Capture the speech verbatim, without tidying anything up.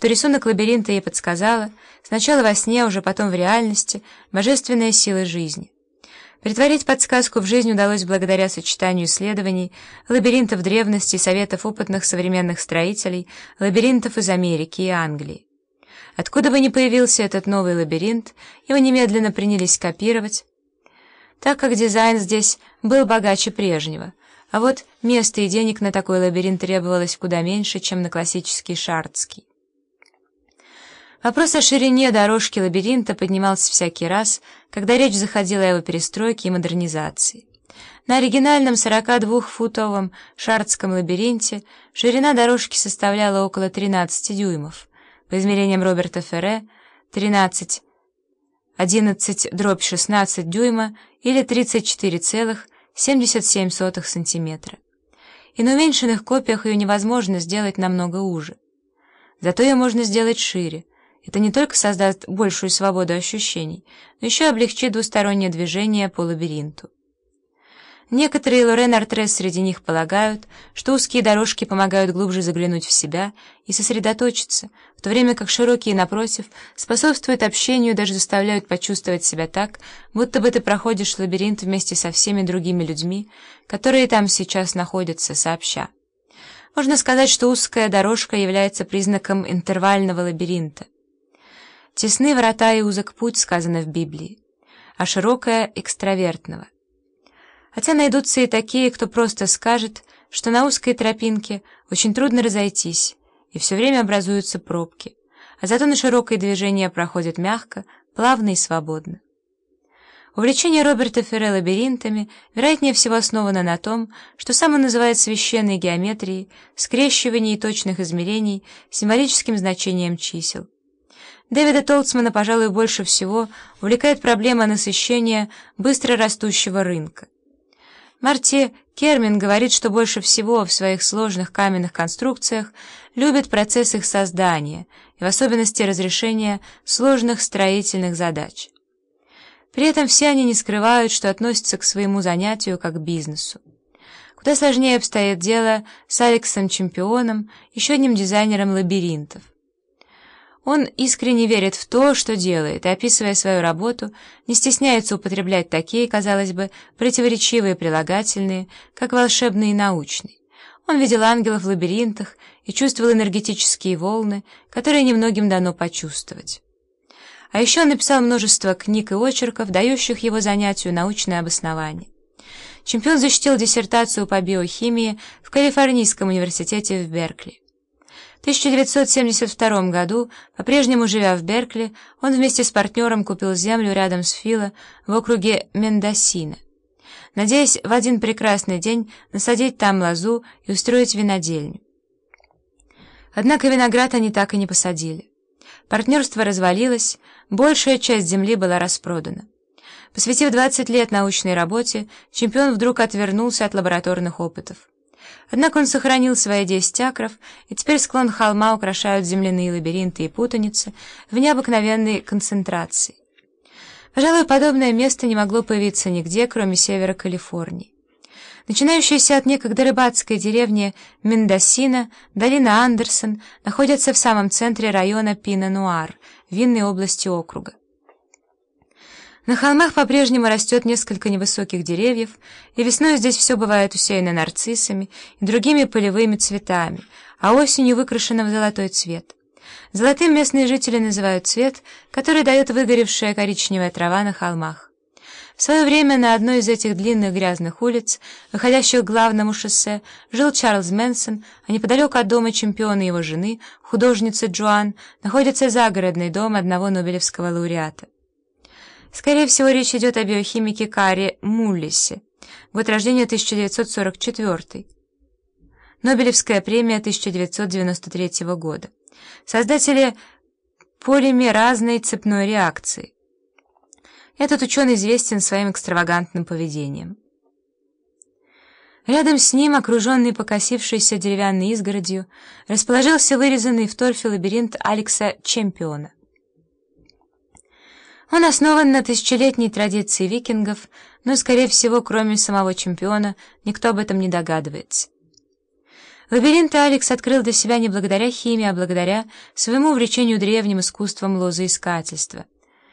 что рисунок лабиринта ей подсказала, сначала во сне, а уже потом в реальности, божественная сила жизни. Претворить подсказку в жизнь удалось благодаря сочетанию исследований, лабиринтов древности и советов опытных современных строителей, лабиринтов из Америки и Англии. Откуда бы ни появился этот новый лабиринт, его немедленно принялись копировать, так как дизайн здесь был богаче прежнего, а вот места и денег на такой лабиринт требовалось куда меньше, чем на классический шардский. Вопрос о ширине дорожки лабиринта поднимался всякий раз, когда речь заходила о его перестройке и модернизации. На оригинальном сорокадвухфутовом шардском лабиринте ширина дорожки составляла около тринадцати дюймов, по измерениям Роберта Ферре тринадцать одиннадцать дробь шестнадцать дюйма или тридцать четыре целых семьдесят семь сотых сантиметра. И на уменьшенных копиях ее невозможно сделать намного уже. Зато ее можно сделать шире. Это не только создаст большую свободу ощущений, но еще облегчит двустороннее движение по лабиринту. Некоторые, Лорен Артрес среди них, полагают, что узкие дорожки помогают глубже заглянуть в себя и сосредоточиться, в то время как широкие, напротив, способствуют общению и даже заставляют почувствовать себя так, будто бы ты проходишь лабиринт вместе со всеми другими людьми, которые там сейчас находятся сообща. Можно сказать, что узкая дорожка является признаком интервального лабиринта. «Тесны врата и узок путь», сказано в Библии, а широкая — экстравертного. Хотя найдутся и такие, кто просто скажет, что на узкой тропинке очень трудно разойтись, и все время образуются пробки, а зато на широкое движение проходит мягко, плавно и свободно. Увлечение Роберта Ферре лабиринтами, вероятнее всего, основано на том, что сам он называет священной геометрией, скрещиваний точных измерений, символическим значением чисел. Дэвида Толцмана, пожалуй, больше всего увлекает проблема насыщения быстро растущего рынка. Марти Кермин говорит, что больше всего в своих сложных каменных конструкциях любит процесс их создания и в особенности разрешения сложных строительных задач. При этом все они не скрывают, что относятся к своему занятию как к бизнесу. Куда сложнее обстоит дело с Алексом Чемпионом, еще одним дизайнером лабиринтов. Он искренне верит в то, что делает, и, описывая свою работу, не стесняется употреблять такие, казалось бы, противоречивые прилагательные, как волшебный и научный. Он видел ангелов в лабиринтах и чувствовал энергетические волны, которые немногим дано почувствовать. А еще он написал множество книг и очерков, дающих его занятию научное обоснование. Чемпион защитил диссертацию по биохимии в Калифорнийском университете в Беркли. В тысяча девятьсот семьдесят втором году, по-прежнему живя в Беркли, он вместе с партнером купил землю рядом с Фило в округе Мендосино, надеясь в один прекрасный день насадить там лозу и устроить винодельню. Однако виноград они так и не посадили. Партнерство развалилось, большая часть земли была распродана. Посвятив двадцать лет научной работе, Чемпион вдруг отвернулся от лабораторных опытов. Однако он сохранил свои десять акров, и теперь склон холма украшают земляные лабиринты и путаницы в необыкновенной концентрации. Пожалуй, подобное место не могло появиться нигде, кроме севера Калифорнии. Начинающаяся от некогда рыбацкой деревни Мендосино, долина Андерсон находится в самом центре района Пино-Нуар, винной области округа. На холмах по-прежнему растет несколько невысоких деревьев, и весной здесь все бывает усеяно нарциссами и другими полевыми цветами, а осенью выкрашено в золотой цвет. Золотым местные жители называют цвет, который дает выгоревшая коричневая трава на холмах. В свое время на одной из этих длинных грязных улиц, выходящих к главному шоссе, жил Чарльз Мэнсон, а неподалеку от дома Чемпиона и его жены, художницы Джоан, находится загородный дом одного нобелевского лауреата. Скорее всего, речь идет о биохимике Карри Муллисе. Год рождения тысяча девятьсот сорок четвёртый. Нобелевская премия тысяча девятьсот девяносто третьего года. Создатели полимеразной цепной реакции. Этот ученый известен своим экстравагантным поведением. Рядом с ним, окруженный покосившейся деревянной изгородью, расположился вырезанный в торфе лабиринт Алекса Чемпиона. Он основан на тысячелетней традиции викингов, но, скорее всего, кроме самого Чемпиона, никто об этом не догадывается. Лабиринты Алекс открыл для себя не благодаря химии, а благодаря своему увлечению древним искусством лозоискательства.